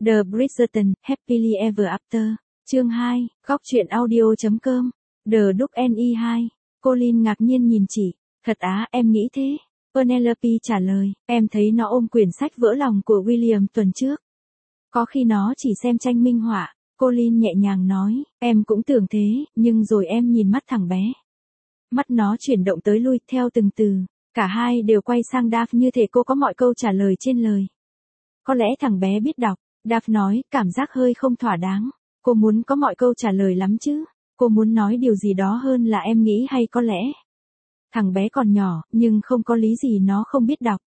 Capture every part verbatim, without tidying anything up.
The Bridgerton, Happily Ever After. Chương hai, góc truyện audio.com. The Duke and E hai. Colin ngạc nhiên nhìn chị. Thật á, em nghĩ thế. Penelope trả lời, em thấy nó ôm quyển sách vỡ lòng của William tuần trước. Có khi nó chỉ xem tranh minh họa. Colin nhẹ nhàng nói, em cũng tưởng thế, nhưng rồi em nhìn mắt thằng bé. Mắt nó chuyển động tới lui theo từng từ. Cả hai đều quay sang Dav như thể cô có mọi câu trả lời trên lời. Có lẽ thằng bé biết đọc. Dav nói, cảm giác hơi không thỏa đáng. Cô muốn có mọi câu trả lời lắm chứ. Cô muốn nói điều gì đó hơn là em nghĩ hay có lẽ. Thằng bé còn nhỏ, nhưng không có lý gì nó không biết đọc.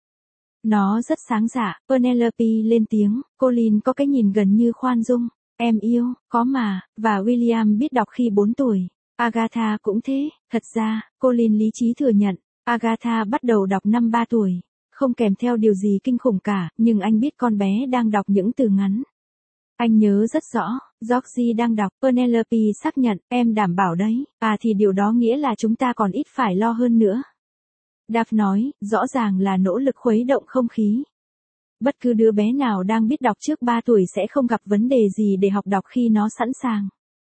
Nó rất sáng dạ. Penelope lên tiếng, Colin có cái nhìn gần như khoan dung. Em yêu, có mà, và William biết đọc khi bốn tuổi. Agatha cũng thế, thật ra, Colin lý trí thừa nhận. Agatha bắt đầu đọc năm ba tuổi. Không kèm theo điều gì kinh khủng cả, nhưng anh biết con bé đang đọc những từ ngắn. Anh nhớ rất rõ, Georgie đang đọc, Penelope xác nhận, em đảm bảo đấy, à thì điều đó nghĩa là chúng ta còn ít phải lo hơn nữa. Dav nói, rõ ràng là nỗ lực khuấy động không khí. Bất cứ đứa bé nào đang biết đọc trước ba tuổi sẽ không gặp vấn đề gì để học đọc khi nó sẵn sàng.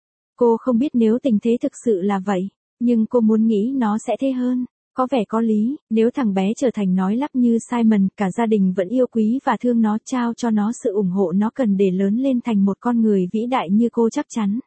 Cô không biết nếu tình thế thực sự là vậy, nhưng cô muốn nghĩ nó sẽ thế hơn. Có vẻ có lý, nếu thằng bé trở thành nói lắp như Simon, cả gia đình vẫn yêu quý và thương nó, trao cho nó sự ủng hộ nó cần để lớn lên thành một con người vĩ đại như cô chắc chắn.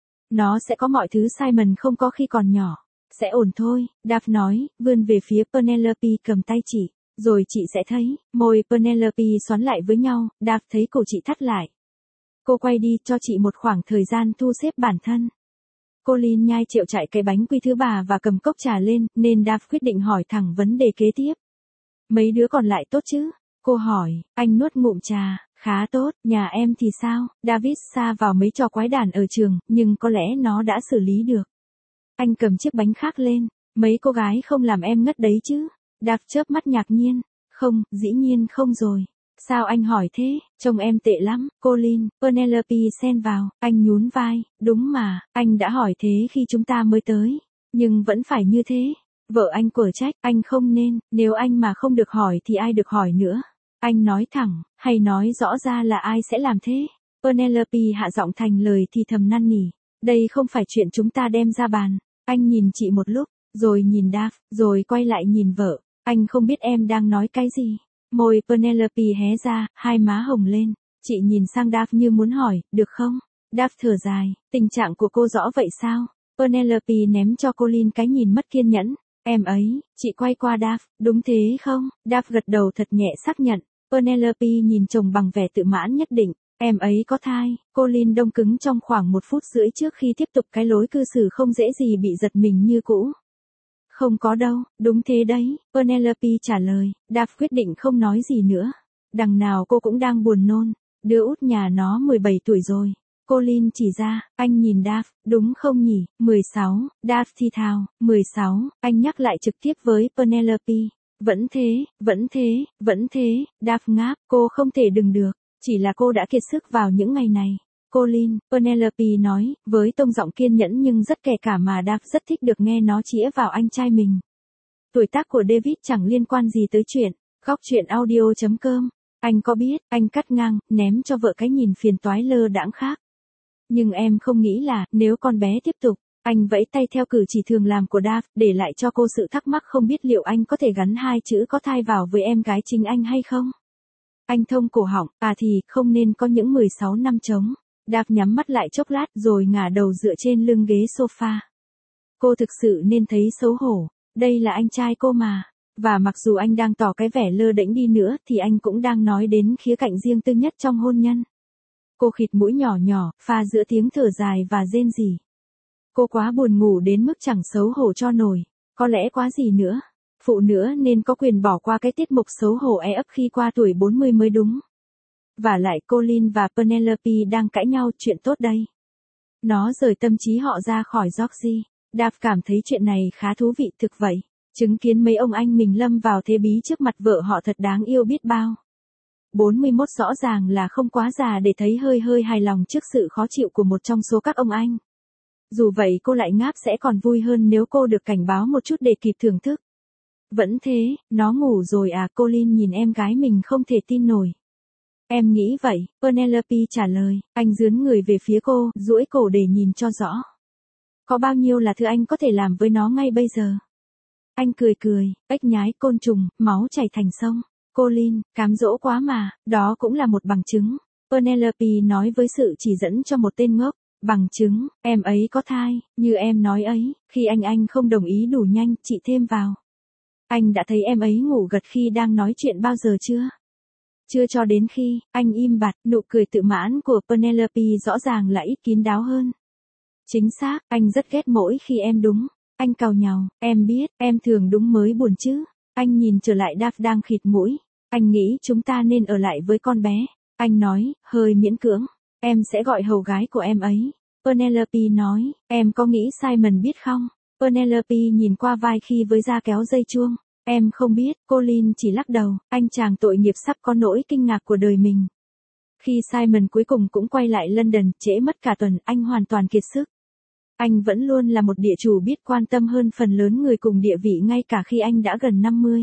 Nó sẽ có mọi thứ Simon không có khi còn nhỏ. Sẽ ổn thôi, Dav nói, vươn về phía Penelope cầm tay chị. Rồi chị sẽ thấy, môi Penelope xoắn lại với nhau, Dav thấy cổ chị thắt lại. Cô quay đi cho chị một khoảng thời gian thu xếp bản thân. Colin nhai chịu chạy cái bánh quy thứ ba và cầm cốc trà lên, nên Dav quyết định hỏi thẳng vấn đề kế tiếp. Mấy đứa còn lại tốt chứ? Cô hỏi, anh nuốt ngụm trà, khá tốt, nhà em thì sao? David sa vào mấy trò quái đản ở trường, nhưng có lẽ nó đã xử lý được. Anh cầm chiếc bánh khác lên, mấy cô gái không làm em ngất đấy chứ? Dav chớp mắt ngạc nhiên, không, dĩ nhiên không rồi. Sao anh hỏi thế, trông em tệ lắm, Colin, Penelope xen vào, anh nhún vai, đúng mà, anh đã hỏi thế khi chúng ta mới tới, nhưng vẫn phải như thế. Vợ anh quở trách, anh không nên, nếu anh mà không được hỏi thì ai được hỏi nữa. Anh nói thẳng, hay nói rõ ra là ai sẽ làm thế. Penelope hạ giọng thành lời thì thầm năn nỉ, đây không phải chuyện chúng ta đem ra bàn. Anh nhìn chị một lúc, rồi nhìn Dav, rồi quay lại nhìn vợ, anh không biết em đang nói cái gì. Môi Penelope hé ra, hai má hồng lên. Chị nhìn sang Dav như muốn hỏi, được không? Dav thở dài, tình trạng của cô rõ vậy sao? Penelope ném cho Colin cái nhìn mất kiên nhẫn. Em ấy, chị quay qua Dav, đúng thế không? Dav gật đầu thật nhẹ xác nhận. Penelope nhìn chồng bằng vẻ tự mãn nhất định. Em ấy có thai. Colin đông cứng trong khoảng một phút rưỡi trước khi tiếp tục cái lối cư xử không dễ gì bị giật mình như cũ. Không có đâu, đúng thế đấy, Penelope trả lời, Dav quyết định không nói gì nữa. Đằng nào cô cũng đang buồn nôn, đứa út nhà nó mười bảy tuổi rồi. Colin chỉ ra, anh nhìn Dav, đúng không nhỉ, mười sáu, Dav thì thào, mười sáu, anh nhắc lại trực tiếp với Penelope. Vẫn thế, vẫn thế, vẫn thế, Dav ngáp, cô không thể đừng được, chỉ là cô đã kiệt sức vào những ngày này. Colin, Penelope nói, với tông giọng kiên nhẫn nhưng rất kẻ cả mà Dav rất thích được nghe nó chĩa vào anh trai mình. Tuổi tác của David chẳng liên quan gì tới chuyện, góc truyện audio.com. Anh có biết, anh cắt ngang, ném cho vợ cái nhìn phiền toái lơ đãng khác. Nhưng em không nghĩ là, nếu con bé tiếp tục, anh vẫy tay theo cử chỉ thường làm của Dav, để lại cho cô sự thắc mắc không biết liệu anh có thể gắn hai chữ có thai vào với em gái chính anh hay không. Anh thông cổ họng, à thì, không nên có những mười sáu năm trống. Dav nhắm mắt lại chốc lát rồi ngả đầu dựa trên lưng ghế sofa. Cô thực sự nên thấy xấu hổ, đây là anh trai cô mà. Và mặc dù anh đang tỏ cái vẻ lơ đễnh đi nữa thì anh cũng đang nói đến khía cạnh riêng tư nhất trong hôn nhân. Cô khịt mũi nhỏ nhỏ, pha giữa tiếng thở dài và rên rỉ. Cô quá buồn ngủ đến mức chẳng xấu hổ cho nổi, có lẽ quá gì nữa. Phụ nữa nên có quyền bỏ qua cái tiết mục xấu hổ e ấp khi qua tuổi bốn mươi mới đúng. Và lại Colin và Penelope đang cãi nhau, chuyện tốt đây. Nó rời tâm trí họ ra khỏi Georgie. Dav cảm thấy chuyện này khá thú vị thực vậy. Chứng kiến mấy ông anh mình lâm vào thế bí trước mặt vợ họ thật đáng yêu biết bao. bốn mươi mốt rõ ràng là không quá già để thấy hơi hơi hài lòng trước sự khó chịu của một trong số các ông anh. Dù vậy cô lại ngáp sẽ còn vui hơn nếu cô được cảnh báo một chút để kịp thưởng thức. Vẫn thế, nó ngủ rồi à? Colin nhìn em gái mình không thể tin nổi. Em nghĩ vậy, Penelope trả lời. Anh dướn người về phía cô, duỗi cổ để nhìn cho rõ. Có bao nhiêu là thứ anh có thể làm với nó ngay bây giờ? Anh cười cười, ếch nhái, côn trùng, máu chảy thành sông. Colin, cám dỗ quá mà, đó cũng là một bằng chứng. Penelope nói với sự chỉ dẫn cho một tên ngốc. Bằng chứng, em ấy có thai, như em nói ấy, khi anh anh không đồng ý đủ nhanh, chị thêm vào. Anh đã thấy em ấy ngủ gật khi đang nói chuyện bao giờ chưa? Chưa cho đến khi, anh im bặt, nụ cười tự mãn của Penelope rõ ràng là ít kín đáo hơn. Chính xác, anh rất ghét mỗi khi em đúng. Anh càu nhàu, em biết, em thường đúng mới buồn chứ. Anh nhìn trở lại Dav đang khịt mũi. Anh nghĩ chúng ta nên ở lại với con bé. Anh nói, hơi miễn cưỡng. Em sẽ gọi hầu gái của em ấy. Penelope nói, em có nghĩ Simon biết không? Penelope nhìn qua vai khi với da kéo dây chuông. Em không biết, Colin chỉ lắc đầu, anh chàng tội nghiệp sắp có nỗi kinh ngạc của đời mình. Khi Simon cuối cùng cũng quay lại London, trễ mất cả tuần, anh hoàn toàn kiệt sức. Anh vẫn luôn là một địa chủ biết quan tâm hơn phần lớn người cùng địa vị ngay cả khi anh đã gần năm mươi.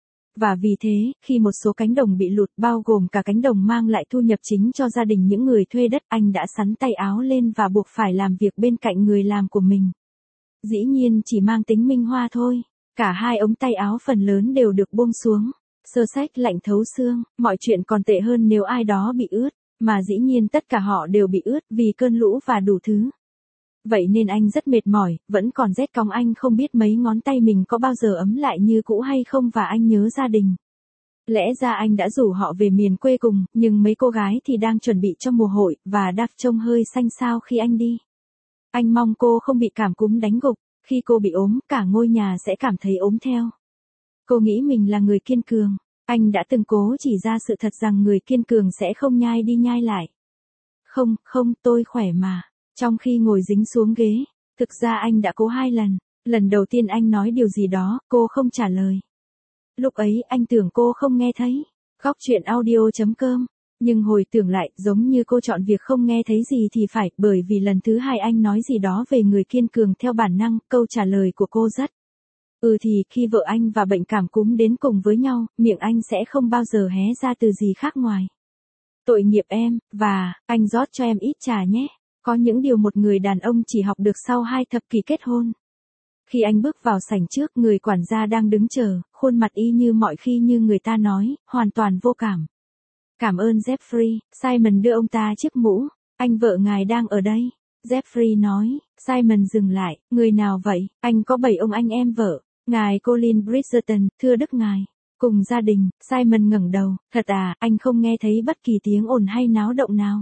Và vì thế, khi một số cánh đồng bị lụt bao gồm cả cánh đồng mang lại thu nhập chính cho gia đình những người thuê đất, anh đã xắn tay áo lên và buộc phải làm việc bên cạnh người làm của mình. Dĩ nhiên chỉ mang tính minh hoa thôi. Cả hai ống tay áo phần lớn đều được buông xuống. Sơ sách lạnh thấu xương, mọi chuyện còn tệ hơn nếu ai đó bị ướt, mà dĩ nhiên tất cả họ đều bị ướt vì cơn lũ và đủ thứ. Vậy nên anh rất mệt mỏi, vẫn còn rét cóng, anh không biết mấy ngón tay mình có bao giờ ấm lại như cũ hay không và anh nhớ gia đình. Lẽ ra anh đã rủ họ về miền quê cùng, nhưng mấy cô gái thì đang chuẩn bị cho mùa hội, và Dav trông hơi xanh xao khi anh đi. Anh mong cô không bị cảm cúm đánh gục, khi cô bị ốm, cả ngôi nhà sẽ cảm thấy ốm theo. Cô nghĩ mình là người kiên cường, anh đã từng cố chỉ ra sự thật rằng người kiên cường sẽ không nhai đi nhai lại. Không, không, tôi khỏe mà. Trong khi ngồi dính xuống ghế, thực ra anh đã cố hai lần, lần đầu tiên anh nói điều gì đó, cô không trả lời. Lúc ấy anh tưởng cô không nghe thấy. Góc chuyện audio chấm com. Nhưng hồi tưởng lại, giống như cô chọn việc không nghe thấy gì thì phải, bởi vì lần thứ hai anh nói gì đó về người kiên cường theo bản năng, câu trả lời của cô rất. Ừ thì, khi vợ anh và bệnh cảm cúm đến cùng với nhau, miệng anh sẽ không bao giờ hé ra từ gì khác ngoài. Tội nghiệp em, và, anh rót cho em ít trà nhé. Có những điều một người đàn ông chỉ học được sau hai thập kỷ kết hôn. Khi anh bước vào sảnh trước, người quản gia đang đứng chờ, khuôn mặt y như mọi khi như người ta nói, hoàn toàn vô cảm. Cảm ơn Jeffrey, Simon đưa ông ta chiếc mũ. Anh vợ ngài đang ở đây. Jeffrey nói, Simon dừng lại, người nào vậy? Anh có bảy ông anh em vợ. Ngài Colin Bridgerton, thưa đức ngài. Cùng gia đình, Simon ngẩng đầu, thật à, anh không nghe thấy bất kỳ tiếng ồn hay náo động nào.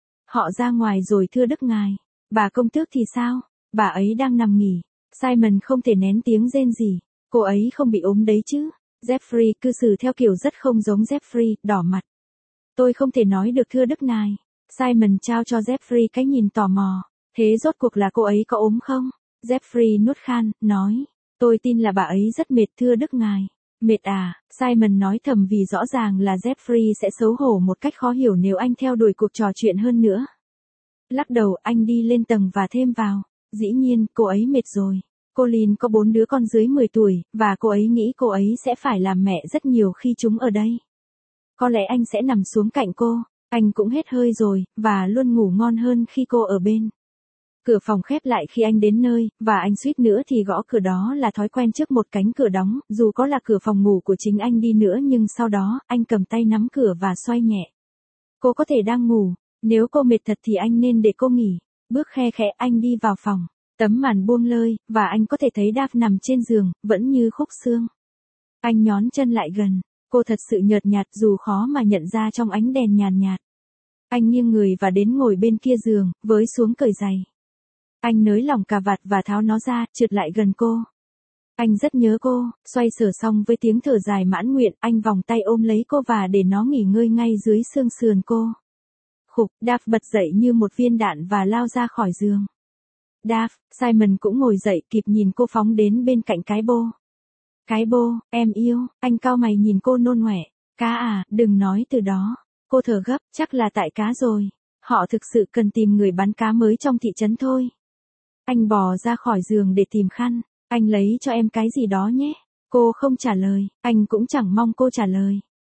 Họ ra ngoài rồi thưa đức ngài. Bà công tước thì sao? Bà ấy đang nằm nghỉ. Simon không thể nén tiếng rên rỉ. Cô ấy không bị ốm đấy chứ? Jeffrey cư xử theo kiểu rất không giống Jeffrey, đỏ mặt. Tôi không thể nói được thưa đức ngài. Simon trao cho Jeffrey cái nhìn tò mò. Thế rốt cuộc là cô ấy có ốm không? Jeffrey nuốt khan, nói. Tôi tin là bà ấy rất mệt thưa đức ngài. Mệt à? Simon nói thầm vì rõ ràng là Jeffrey sẽ xấu hổ một cách khó hiểu nếu anh theo đuổi cuộc trò chuyện hơn nữa. Lắc đầu, anh đi lên tầng và thêm vào. Dĩ nhiên, cô ấy mệt rồi. Colin có bốn đứa con dưới mười tuổi, và cô ấy nghĩ cô ấy sẽ phải làm mẹ rất nhiều khi chúng ở đây. Có lẽ anh sẽ nằm xuống cạnh cô. Anh cũng hết hơi rồi, và luôn ngủ ngon hơn khi cô ở bên. Cửa phòng khép lại khi anh đến nơi, và anh suýt nữa thì gõ cửa, đó là thói quen trước một cánh cửa đóng, dù có là cửa phòng ngủ của chính anh đi nữa, nhưng sau đó, anh cầm tay nắm cửa và xoay nhẹ. Cô có thể đang ngủ, nếu cô mệt thật thì anh nên để cô nghỉ. Bước khe khẽ anh đi vào phòng, tấm màn buông lơi, và anh có thể thấy Dav nằm trên giường, vẫn như khúc xương. Anh nhón chân lại gần, cô thật sự nhợt nhạt dù khó mà nhận ra trong ánh đèn nhàn nhạt. Anh nghiêng người và đến ngồi bên kia giường, với xuống cởi giày. Anh nới lỏng cà vạt và tháo nó ra, trượt lại gần cô. Anh rất nhớ cô, xoay sở xong với tiếng thở dài mãn nguyện, anh vòng tay ôm lấy cô và để nó nghỉ ngơi ngay dưới xương sườn cô. Khục, Dav bật dậy như một viên đạn và lao ra khỏi giường. Dav, Simon cũng ngồi dậy kịp nhìn cô phóng đến bên cạnh cái bô. Cái bô, em yêu, anh cau mày nhìn cô nôn ngoẻ. Cá à, đừng nói từ đó. Cô thở gấp, chắc là tại cá rồi. Họ thực sự cần tìm người bán cá mới trong thị trấn thôi. Anh bò ra khỏi giường để tìm khăn. Anh lấy cho em cái gì đó nhé. Cô không trả lời, anh cũng chẳng mong cô trả lời.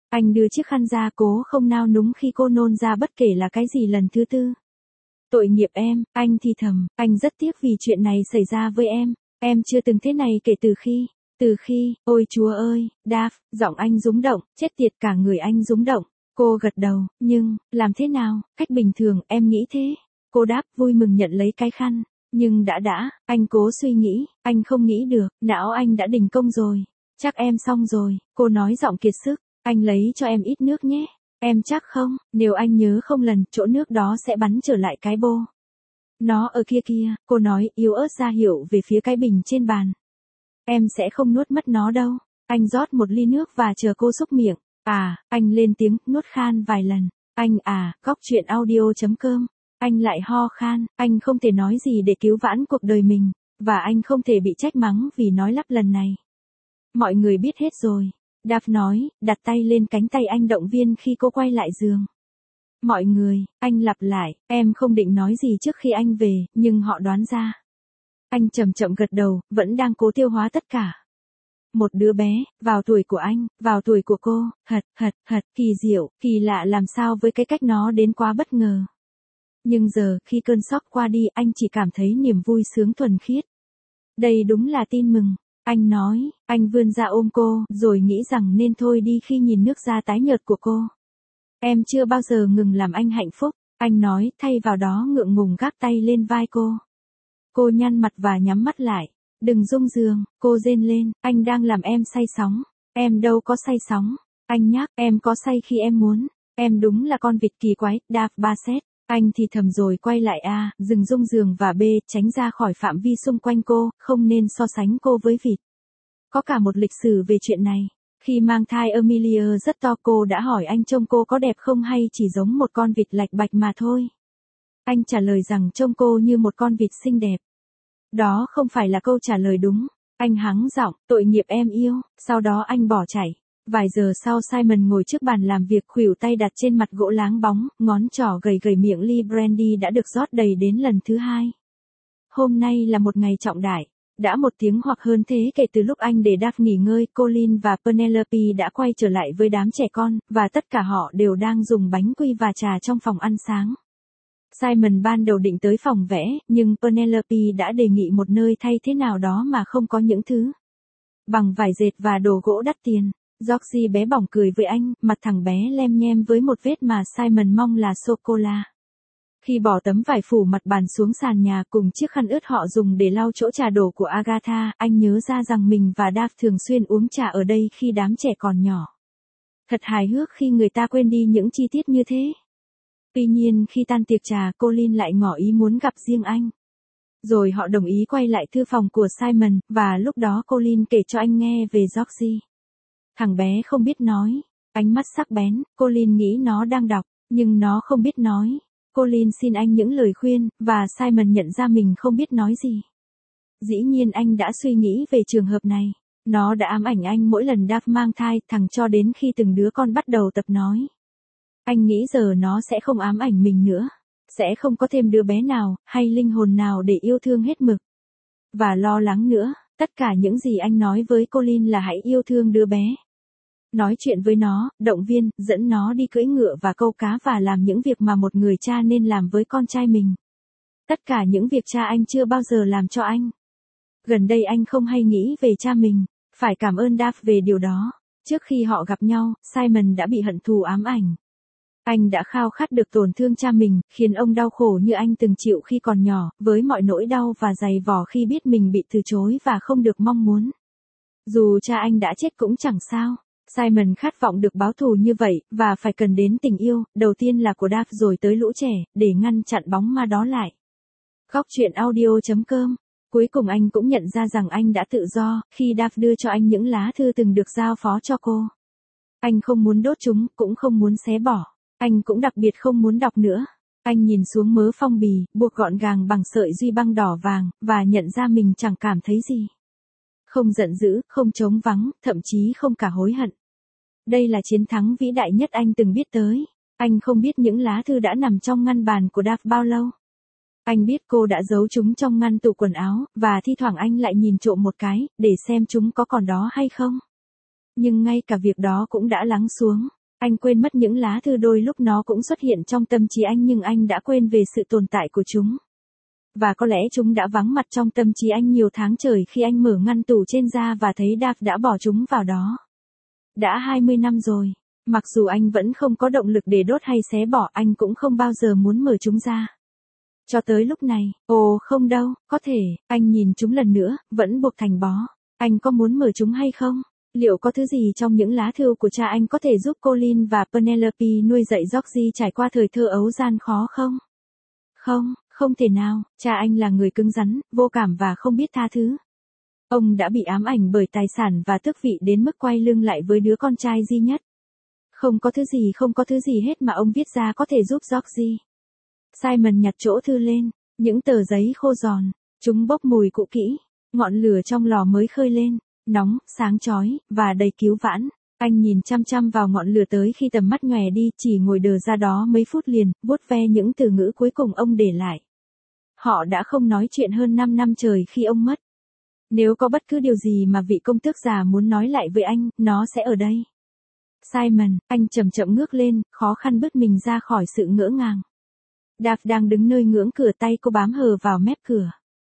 Anh đưa chiếc khăn ra cố không nao núng khi cô nôn ra bất kể là cái gì lần thứ tư. Tội nghiệp em, anh thì thầm, anh rất tiếc vì chuyện này xảy ra với em. Em chưa từng thế này kể từ khi, từ khi, ôi chúa ơi, Dav, giọng anh rúng động, chết tiệt cả người anh rúng động. Cô gật đầu, nhưng, làm thế nào, cách bình thường, em nghĩ thế. Cô đáp vui mừng nhận lấy cái khăn. Nhưng đã đã, anh cố suy nghĩ, anh không nghĩ được, não anh đã đình công rồi. Chắc em xong rồi, cô nói giọng kiệt sức, anh lấy cho em ít nước nhé. Em chắc không, nếu anh nhớ không lần, chỗ nước đó sẽ bắn trở lại cái bô. Nó ở kia kia, cô nói yếu ớt ra hiệu về phía cái bình trên bàn. Em sẽ không nuốt mất nó đâu. Anh rót một ly nước và chờ cô xúc miệng. À, anh lên tiếng, nuốt khan vài lần. Anh à, góc chuyện audio.com. Anh lại ho khan, anh không thể nói gì để cứu vãn cuộc đời mình, và anh không thể bị trách mắng vì nói lắp lần này. Mọi người biết hết rồi. Dav nói, đặt tay lên cánh tay anh động viên khi cô quay lại giường. Mọi người, anh lặp lại, em không định nói gì trước khi anh về, nhưng họ đoán ra. Anh chậm chậm gật đầu, vẫn đang cố tiêu hóa tất cả. Một đứa bé, vào tuổi của anh, vào tuổi của cô, hật, hật, hật, kỳ diệu, kỳ lạ làm sao với cái cách nó đến quá bất ngờ. Nhưng giờ, khi cơn sốc qua đi, anh chỉ cảm thấy niềm vui sướng thuần khiết. Đây đúng là tin mừng. Anh nói, anh vươn ra ôm cô, rồi nghĩ rằng nên thôi đi khi nhìn nước da tái nhợt của cô. Em chưa bao giờ ngừng làm anh hạnh phúc, anh nói, thay vào đó ngượng ngùng gác tay lên vai cô. Cô nhăn mặt và nhắm mắt lại. Đừng rung giường, cô rên lên, anh đang làm em say sóng. Em đâu có say sóng. Anh nhắc, em có say khi em muốn. Em đúng là con vịt kỳ quái, Dav Bassett. Anh thì thầm rồi quay lại A, dừng rung giường và B, tránh ra khỏi phạm vi xung quanh cô, không nên so sánh cô với vịt. Có cả một lịch sử về chuyện này. Khi mang thai Amelia rất to, cô đã hỏi anh trông cô có đẹp không hay chỉ giống một con vịt lạch bạch mà thôi. Anh trả lời rằng trông cô như một con vịt xinh đẹp. Đó không phải là câu trả lời đúng. Anh hắng giọng, tội nghiệp em yêu, sau đó anh bỏ chạy. Vài giờ sau Simon ngồi trước bàn làm việc khuỷu tay đặt trên mặt gỗ láng bóng, ngón trỏ gầy gầy miệng ly brandy đã được rót đầy đến lần thứ hai. Hôm nay là một ngày trọng đại. Đã một tiếng hoặc hơn thế kể từ lúc anh để Dav nghỉ ngơi, Colin và Penelope đã quay trở lại với đám trẻ con, và tất cả họ đều đang dùng bánh quy và trà trong phòng ăn sáng. Simon ban đầu định tới phòng vẽ, nhưng Penelope đã đề nghị một nơi thay thế nào đó mà không có những thứ bằng vải dệt và đồ gỗ đắt tiền. Georgie bé bỏng cười với anh, mặt thằng bé lem nhem với một vết mà Simon mong là sô-cô-la. Khi bỏ tấm vải phủ mặt bàn xuống sàn nhà cùng chiếc khăn ướt họ dùng để lau chỗ trà đổ của Agatha, anh nhớ ra rằng mình và Dav thường xuyên uống trà ở đây khi đám trẻ còn nhỏ. Thật hài hước khi người ta quên đi những chi tiết như thế. Tuy nhiên khi tan tiệc trà, Colin lại ngỏ ý muốn gặp riêng anh. Rồi họ đồng ý quay lại thư phòng của Simon, và lúc đó Colin kể cho anh nghe về Georgie. Thằng bé không biết nói. Ánh mắt sắc bén, Colin nghĩ nó đang đọc, nhưng nó không biết nói. Colin xin anh những lời khuyên, và Simon nhận ra mình không biết nói gì. Dĩ nhiên anh đã suy nghĩ về trường hợp này. Nó đã ám ảnh anh mỗi lần Dav mang thai, thằng cho đến khi từng đứa con bắt đầu tập nói. Anh nghĩ giờ nó sẽ không ám ảnh mình nữa. Sẽ không có thêm đứa bé nào, hay linh hồn nào để yêu thương hết mực. Và lo lắng nữa, tất cả những gì anh nói với Colin là hãy yêu thương đứa bé. Nói chuyện với nó, động viên, dẫn nó đi cưỡi ngựa và câu cá và làm những việc mà một người cha nên làm với con trai mình. Tất cả những việc cha anh chưa bao giờ làm cho anh. Gần đây anh không hay nghĩ về cha mình, phải cảm ơn Dav về điều đó. Trước khi họ gặp nhau, Simon đã bị hận thù ám ảnh. Anh đã khao khát được tổn thương cha mình, khiến ông đau khổ như anh từng chịu khi còn nhỏ, với mọi nỗi đau và dày vò khi biết mình bị từ chối và không được mong muốn. Dù cha anh đã chết cũng chẳng sao. Simon khát vọng được báo thù như vậy, và phải cần đến tình yêu, đầu tiên là của Dav rồi tới lũ trẻ, để ngăn chặn bóng ma đó lại. Góc chuyện audio.com. Cuối cùng anh cũng nhận ra rằng anh đã tự do, khi Dav đưa cho anh những lá thư từng được giao phó cho cô. Anh không muốn đốt chúng, cũng không muốn xé bỏ. Anh cũng đặc biệt không muốn đọc nữa. Anh nhìn xuống mớ phong bì, buộc gọn gàng bằng sợi duy băng đỏ vàng, và nhận ra mình chẳng cảm thấy gì. Không giận dữ, không trống vắng, thậm chí không cả hối hận. Đây là chiến thắng vĩ đại nhất anh từng biết tới. Anh không biết những lá thư đã nằm trong ngăn bàn của Dav bao lâu. Anh biết cô đã giấu chúng trong ngăn tủ quần áo, và thi thoảng anh lại nhìn trộm một cái, để xem chúng có còn đó hay không. Nhưng ngay cả việc đó cũng đã lắng xuống. Anh quên mất những lá thư đôi lúc nó cũng xuất hiện trong tâm trí anh nhưng anh đã quên về sự tồn tại của chúng. Và có lẽ chúng đã vắng mặt trong tâm trí anh nhiều tháng trời khi anh mở ngăn tủ trên ra và thấy Dave đã bỏ chúng vào đó. Đã hai mươi năm rồi, mặc dù anh vẫn không có động lực để đốt hay xé bỏ, anh cũng không bao giờ muốn mở chúng ra. Cho tới lúc này, ồ không đâu, có thể, anh nhìn chúng lần nữa, vẫn buộc thành bó. Anh có muốn mở chúng hay không? Liệu có thứ gì trong những lá thư của cha anh có thể giúp Colin và Penelope nuôi dạy Georgie trải qua thời thơ ấu gian khó không? Không, không thể nào, cha anh là người cứng rắn, vô cảm và không biết tha thứ. Ông đã bị ám ảnh bởi tài sản và tước vị đến mức quay lưng lại với đứa con trai duy nhất. Không có thứ gì không có thứ gì hết mà ông viết ra có thể giúp Georgie. Simon nhặt chỗ thư lên, những tờ giấy khô giòn, chúng bốc mùi cũ kỹ, ngọn lửa trong lò mới khơi lên, nóng, sáng chói, và đầy cứu vãn. Anh nhìn chăm chăm vào ngọn lửa tới khi tầm mắt nhòe đi, chỉ ngồi đờ ra đó mấy phút liền, vuốt ve những từ ngữ cuối cùng ông để lại. Họ đã không nói chuyện hơn năm năm trời khi ông mất. Nếu có bất cứ điều gì mà vị công tước già muốn nói lại với anh, nó sẽ ở đây. Simon, anh chậm chậm ngước lên, khó khăn bứt mình ra khỏi sự ngỡ ngàng. Dave đang đứng nơi ngưỡng cửa, tay cô bám hờ vào mép cửa.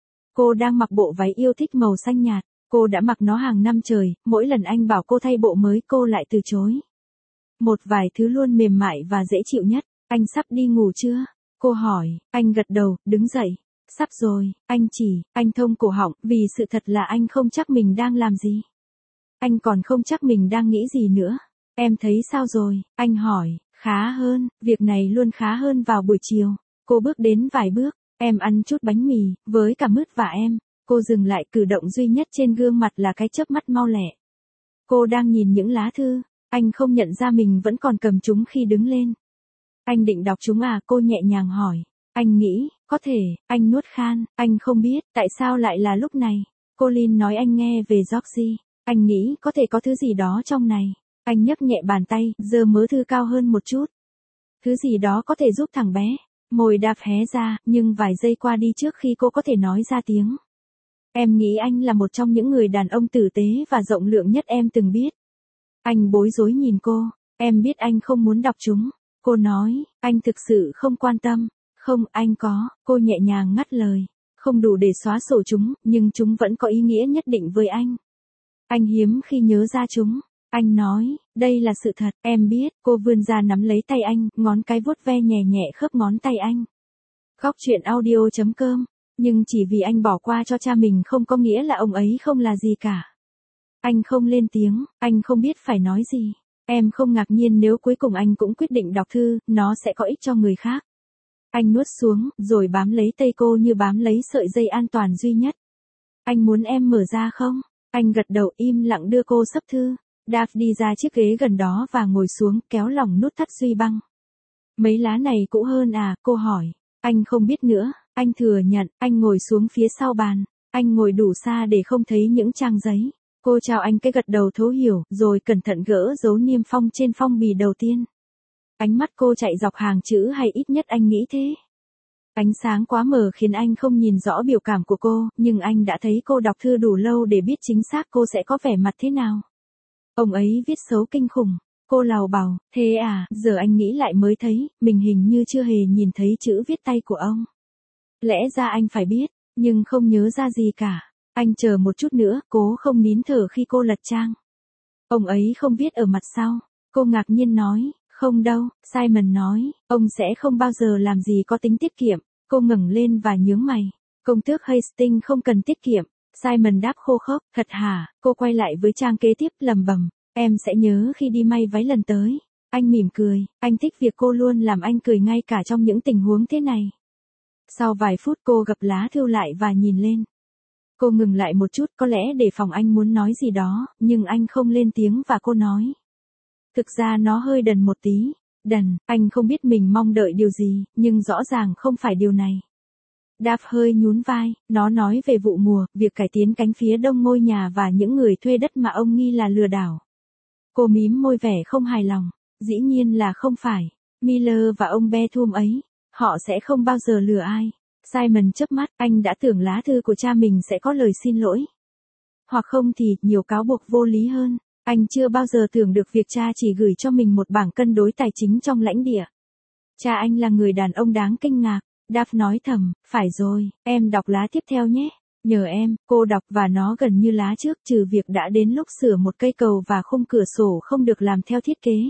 Cô đang mặc bộ váy yêu thích màu xanh nhạt. Cô đã mặc nó hàng năm trời, mỗi lần anh bảo cô thay bộ mới cô lại từ chối. Một vài thứ luôn mềm mại và dễ chịu nhất. Anh sắp đi ngủ chưa? Cô hỏi, anh gật đầu, đứng dậy. Sắp rồi, anh chỉ, anh thông cổ họng, vì sự thật là anh không chắc mình đang làm gì. Anh còn không chắc mình đang nghĩ gì nữa. Em thấy sao rồi? Anh hỏi, khá hơn, việc này luôn khá hơn vào buổi chiều. Cô bước đến vài bước, em ăn chút bánh mì, với cả mứt và em. Cô dừng lại, cử động duy nhất trên gương mặt là cái chớp mắt mau lẹ. Cô đang nhìn những lá thư, anh không nhận ra mình vẫn còn cầm chúng khi đứng lên. Anh định đọc chúng à? Cô nhẹ nhàng hỏi. Anh nghĩ, có thể, anh nuốt khan, anh không biết, tại sao lại là lúc này. Colin nói anh nghe về Georgie, anh nghĩ có thể có thứ gì đó trong này. Anh nhấc nhẹ bàn tay, giơ mớ thư cao hơn một chút. Thứ gì đó có thể giúp thằng bé. Môi Dave hé ra, nhưng vài giây qua đi trước khi cô có thể nói ra tiếng. Em nghĩ anh là một trong những người đàn ông tử tế và rộng lượng nhất em từng biết. Anh bối rối nhìn cô, em biết anh không muốn đọc chúng. Cô nói, anh thực sự không quan tâm. Không, anh có, cô nhẹ nhàng ngắt lời. Không đủ để xóa sổ chúng, nhưng chúng vẫn có ý nghĩa nhất định với anh. Anh hiếm khi nhớ ra chúng. Anh nói, đây là sự thật, em biết. Cô vươn ra nắm lấy tay anh, ngón cái vuốt ve nhẹ nhẹ khớp ngón tay anh. Góc truyện audio chấm com. Nhưng chỉ vì anh bỏ qua cho cha mình không có nghĩa là ông ấy không là gì cả. Anh không lên tiếng, anh không biết phải nói gì. Em không ngạc nhiên nếu cuối cùng anh cũng quyết định đọc thư, nó sẽ có ích cho người khác. Anh nuốt xuống, rồi bám lấy tay cô như bám lấy sợi dây an toàn duy nhất. Anh muốn em mở ra không? Anh gật đầu, im lặng đưa cô sấp thư. Dave đi ra chiếc ghế gần đó và ngồi xuống, kéo lỏng nút thắt duy băng. Mấy lá này cũ hơn à? Cô hỏi. Anh không biết nữa. Anh thừa nhận, anh ngồi xuống phía sau bàn. Anh ngồi đủ xa để không thấy những trang giấy. Cô chào anh cái gật đầu thấu hiểu, rồi cẩn thận gỡ dấu niêm phong trên phong bì đầu tiên. Ánh mắt cô chạy dọc hàng chữ, hay ít nhất anh nghĩ thế. Ánh sáng quá mờ khiến anh không nhìn rõ biểu cảm của cô, nhưng anh đã thấy cô đọc thư đủ lâu để biết chính xác cô sẽ có vẻ mặt thế nào. Ông ấy viết xấu kinh khủng. Cô lào bào, thế à, giờ anh nghĩ lại mới thấy, mình hình như chưa hề nhìn thấy chữ viết tay của ông. Lẽ ra anh phải biết, nhưng không nhớ ra gì cả. Anh chờ một chút nữa, cố không nín thở khi cô lật trang. Ông ấy không viết ở mặt sau. Cô ngạc nhiên nói, không đâu, Simon nói, ông sẽ không bao giờ làm gì có tính tiết kiệm. Cô ngẩng lên và nhướng mày. Công tước Hastings không cần tiết kiệm. Simon đáp khô khốc, thật hả? Cô quay lại với trang kế tiếp, lầm bầm, em sẽ nhớ khi đi may váy lần tới. Anh mỉm cười, anh thích việc cô luôn làm anh cười ngay cả trong những tình huống thế này. Sau vài phút cô gập lá thư lại và nhìn lên. Cô ngừng lại một chút, có lẽ để phòng anh muốn nói gì đó, nhưng anh không lên tiếng và cô nói. Thực ra nó hơi đần một tí. Đần, anh không biết mình mong đợi điều gì, nhưng rõ ràng không phải điều này. Dave hơi nhún vai, nó nói về vụ mùa, việc cải tiến cánh phía đông ngôi nhà và những người thuê đất mà ông nghi là lừa đảo. Cô mím môi vẻ không hài lòng. Dĩ nhiên là không phải. Miller và ông Bethum ấy, họ sẽ không bao giờ lừa ai. Simon chớp mắt, anh đã tưởng lá thư của cha mình sẽ có lời xin lỗi. Hoặc không thì, nhiều cáo buộc vô lý hơn. Anh chưa bao giờ tưởng được việc cha chỉ gửi cho mình một bảng cân đối tài chính trong lãnh địa. Cha anh là người đàn ông đáng kinh ngạc. Daphne nói thầm, phải rồi, em đọc lá tiếp theo nhé. Nhờ em, cô đọc và nó gần như lá trước, trừ việc đã đến lúc sửa một cây cầu và khung cửa sổ không được làm theo thiết kế.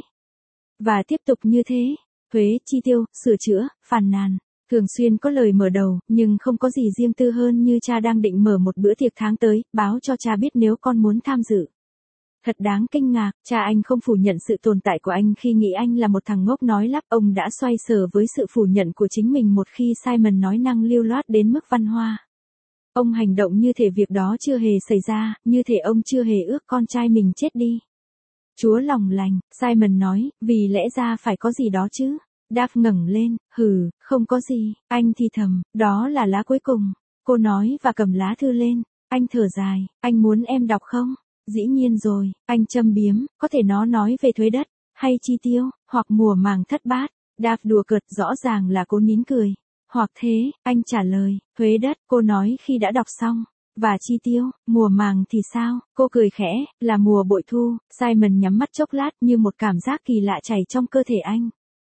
Và tiếp tục như thế, thuế, chi tiêu, sửa chữa, phàn nàn. Thường xuyên có lời mở đầu, nhưng không có gì riêng tư hơn như cha đang định mở một bữa tiệc tháng tới, báo cho cha biết nếu con muốn tham dự. Thật đáng kinh ngạc, cha anh không phủ nhận sự tồn tại của anh khi nghĩ anh là một thằng ngốc nói lắp. Ông đã xoay sở với sự phủ nhận của chính mình một khi Simon nói năng lưu loát đến mức văn hoa. Ông hành động như thể việc đó chưa hề xảy ra, như thể ông chưa hề ước con trai mình chết đi. Chúa lòng lành, Simon nói, vì lẽ ra phải có gì đó chứ. Daphne ngẩng lên, hừ, không có gì, anh thì thầm, đó là lá cuối cùng. Cô nói và cầm lá thư lên, anh thở dài, anh muốn em đọc không? Dĩ nhiên rồi, anh châm biếm, có thể nó nói về thuế đất, hay chi tiêu, hoặc mùa màng thất bát. Daphne đùa cợt, rõ ràng là cô nín cười. Hoặc thế, anh trả lời, thuế đất, cô nói khi đã đọc xong. Và chi tiêu, mùa màng thì sao? Cô cười khẽ, là mùa bội thu. Simon nhắm mắt chốc lát như một cảm giác kỳ lạ chảy trong cơ thể anh.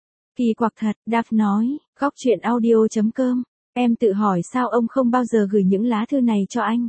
Kỳ quặc thật, Daphne nói, góc chuyện audio chấm com. Em tự hỏi sao ông không bao giờ gửi những lá thư này cho anh?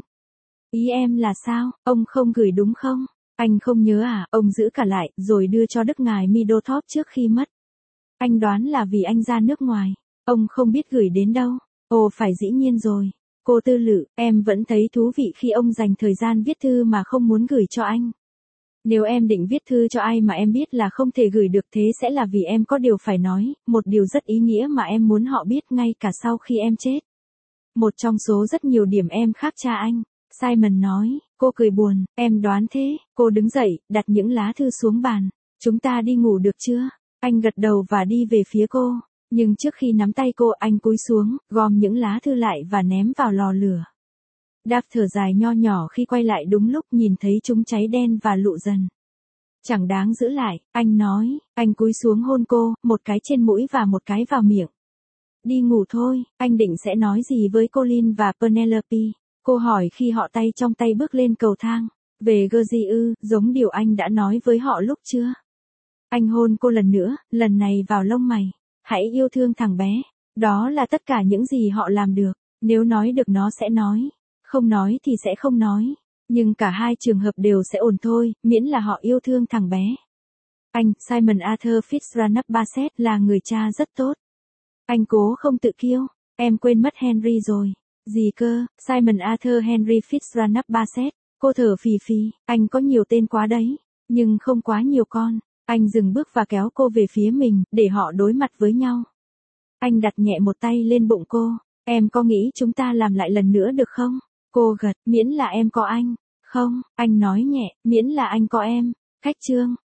Ý em là sao, ông không gửi đúng không? Anh không nhớ à, ông giữ cả lại, rồi đưa cho Đức Ngài Middleton trước khi mất. Anh đoán là vì anh ra nước ngoài. Ông không biết gửi đến đâu. Ồ phải dĩ nhiên rồi. Cô tư lự, em vẫn thấy thú vị khi ông dành thời gian viết thư mà không muốn gửi cho anh. Nếu em định viết thư cho ai mà em biết là không thể gửi được thế sẽ là vì em có điều phải nói, một điều rất ý nghĩa mà em muốn họ biết ngay cả sau khi em chết. Một trong số rất nhiều điểm em khác cha anh. Simon nói, cô cười buồn, em đoán thế. Cô đứng dậy, đặt những lá thư xuống bàn. Chúng ta đi ngủ được chưa? Anh gật đầu và đi về phía cô. Nhưng trước khi nắm tay cô, anh cúi xuống, gom những lá thư lại và ném vào lò lửa. Daphne thở dài nho nhỏ khi quay lại đúng lúc nhìn thấy chúng cháy đen và lụ dần. Chẳng đáng giữ lại, anh nói, anh cúi xuống hôn cô, một cái trên mũi và một cái vào miệng. Đi ngủ thôi, anh định sẽ nói gì với Colin và Penelope? Cô hỏi khi họ tay trong tay bước lên cầu thang. Về Gertie ư, giống điều anh đã nói với họ lúc chưa? Anh hôn cô lần nữa, lần này vào lông mày. Hãy yêu thương thằng bé. Đó là tất cả những gì họ làm được. Nếu nói được nó sẽ nói. Không nói thì sẽ không nói. Nhưng cả hai trường hợp đều sẽ ổn thôi, miễn là họ yêu thương thằng bé. Anh, Simon Arthur Fitzgerald Bassett là người cha rất tốt. Anh cố không tự kiêu. Em quên mất Henry rồi. Gì cơ, Simon Arthur Henry Fitzgerald Bassett. Cô thở phì phì, anh có nhiều tên quá đấy. Nhưng không quá nhiều con. Anh dừng bước và kéo cô về phía mình, để họ đối mặt với nhau. Anh đặt nhẹ một tay lên bụng cô. Em có nghĩ chúng ta làm lại lần nữa được không? Cô gật, miễn là em có anh. Không, anh nói nhẹ, miễn là anh có em. Khách trương.